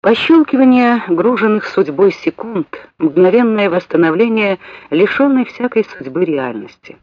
Пощелкивание груженных судьбой секунд, мгновенное восстановление лишенной всякой судьбы реальности.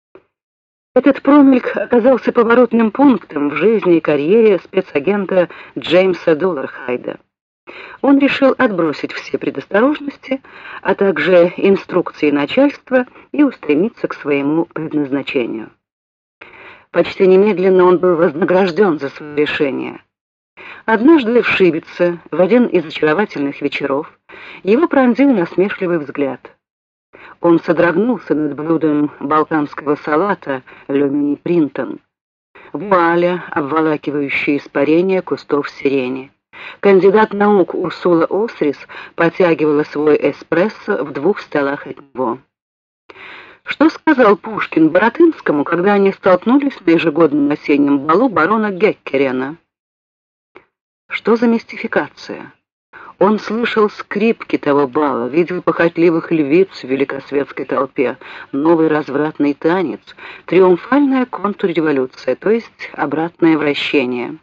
Этот промельк оказался поворотным пунктом в жизни и карьере спецагента Джеймса Доллархайда. Он решил отбросить все предосторожности, а также инструкции начальства и устремиться к своему предназначению. Почти немедленно он был вознагражден за свое решение. Однажды в Шибице, в один из очаровательных вечеров, его пронзил насмешливый взгляд. Он содрогнулся над блюдом балканского салата «Лемини Принтон», вуаля, обволакивающая испарение кустов сирени. Кандидат наук Урсула Осрис потягивала свой эспрессо в 2 столах от него. Что сказал Пушкин Баратынскому, когда они столкнулись на ежегодном осеннем балу барона Геккерена? Что за мистификация? Он слышал скрипки того бала, видел похотливых львиц в великосветской толпе, новый развратный танец, триумфальная контрреволюция, то есть обратное вращение.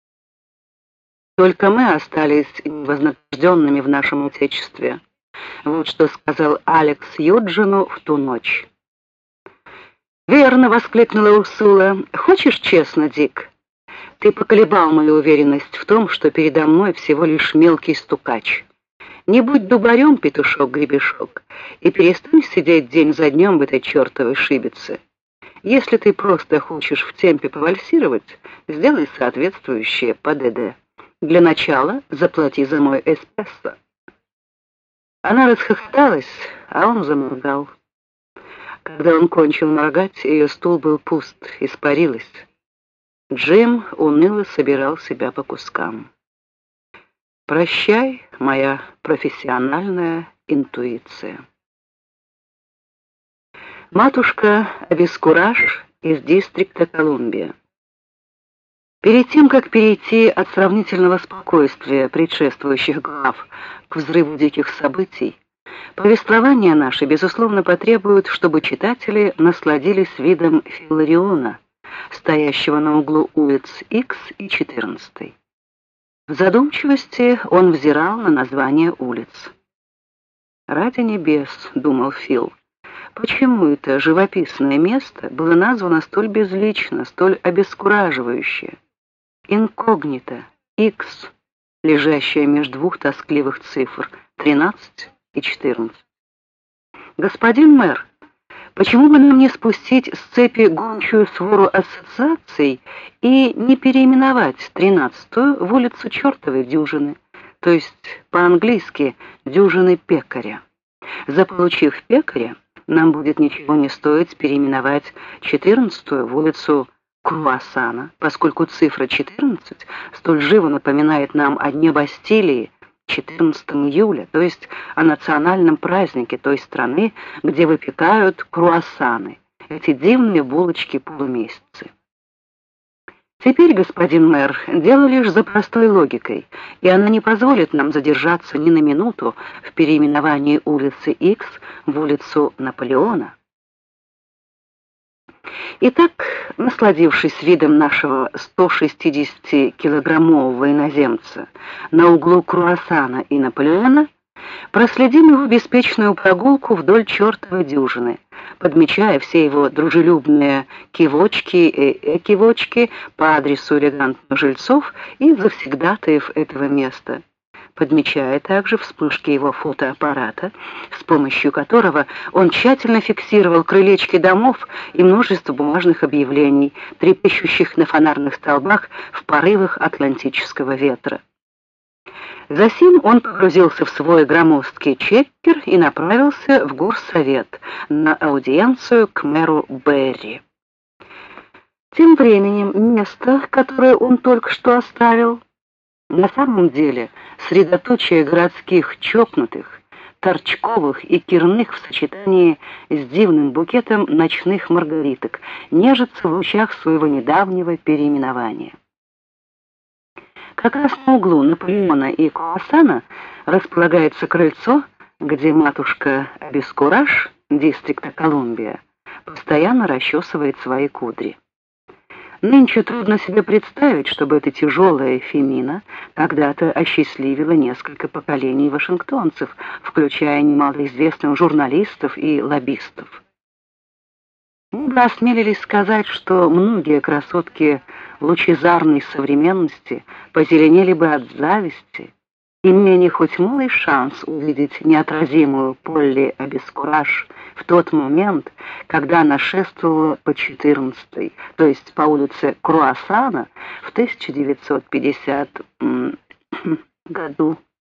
Только мы остались невознагражденными в нашем Отечестве. Вот что сказал Алекс Юджину в ту ночь. «Верно!» — воскликнула Урсула. «Хочешь честно, Дик? Ты поколебал мою уверенность в том, что передо мной всего лишь мелкий стукач. Не будь дубарем, петушок-гребешок, и перестань сидеть день за днем в этой чертовой Шибице. Если ты просто хочешь в темпе повальсировать, сделай соответствующее ПДД. Для начала заплати за мой эспрессо». Она расхохоталась, а он заморгал. Когда он кончил моргать, ее стул был пуст, испарилась. Джим уныло собирал себя по кускам. «Прощай, моя профессиональная интуиция». Матушка Обескураж из дистрикта Колумбия. Перед тем, как перейти от сравнительного спокойствия предшествующих глав к взрыву диких событий, повествование наше, безусловно, потребует, чтобы читатели насладились видом Филлариона, стоящего на углу улиц Х и 14. В задумчивости он взирал на название улиц. «Ради небес», — думал Филл, — «почему это живописное место было названо столь безлично, столь обескураживающе? Инкогнито, Х, лежащая между 2 тоскливых цифр, 13 и 14. Господин мэр, почему бы нам не спустить с цепи гончую свору ассоциаций и не переименовать 13-ю в улицу Чертовой дюжины, то есть по-английски «дюжины пекаря». Заполучив пекаря, нам будет ничего не стоить переименовать 14-ю в улицу Круассана, поскольку цифра 14 столь живо напоминает нам о дне Бастилии, 14 июля, то есть о национальном празднике той страны, где выпекают круассаны, эти дивные булочки-полумесяцы. Теперь, господин мэр, дело лишь за простой логикой, и она не позволит нам задержаться ни на минуту в переименовании улицы Х в улицу Наполеона. Итак, насладившись видом нашего 160-килограммового иноземца на углу Круассана и Наполеона, проследим его беспечную прогулку вдоль чертовой дюжины, подмечая все его дружелюбные кивочки и экивочки по адресу элегантных жильцов и завсегдатаев этого места, подмечая также вспышки его фотоаппарата, с помощью которого он тщательно фиксировал крылечки домов и множество бумажных объявлений, трепещущих на фонарных столбах в порывах атлантического ветра. Засим он погрузился в свой громоздкий чеккер и направился в горсовет на аудиенцию к мэру Берри. Тем временем место, которое он только что оставил, на самом деле средоточие городских чокнутых, торчковых и кирных в сочетании с дивным букетом ночных маргариток нежится в лучах своего недавнего переименования. Как раз на углу Наполеона и Круассана располагается крыльцо, где матушка Обескураж, дистрикта Колумбия, постоянно расчесывает свои кудри. Нынче трудно себе представить, чтобы эта тяжелая Фемина когда-то осчастливила несколько поколений вашингтонцев, включая немалоизвестных журналистов и лоббистов. Мы бы осмелились сказать, что многие красотки лучезарной современности позеленели бы от зависти, имея не хоть малый шанс увидеть неотразимую Полли Обескураж в тот момент, когда она шествовала по 14-й, то есть по улице Круассана в 1950 году.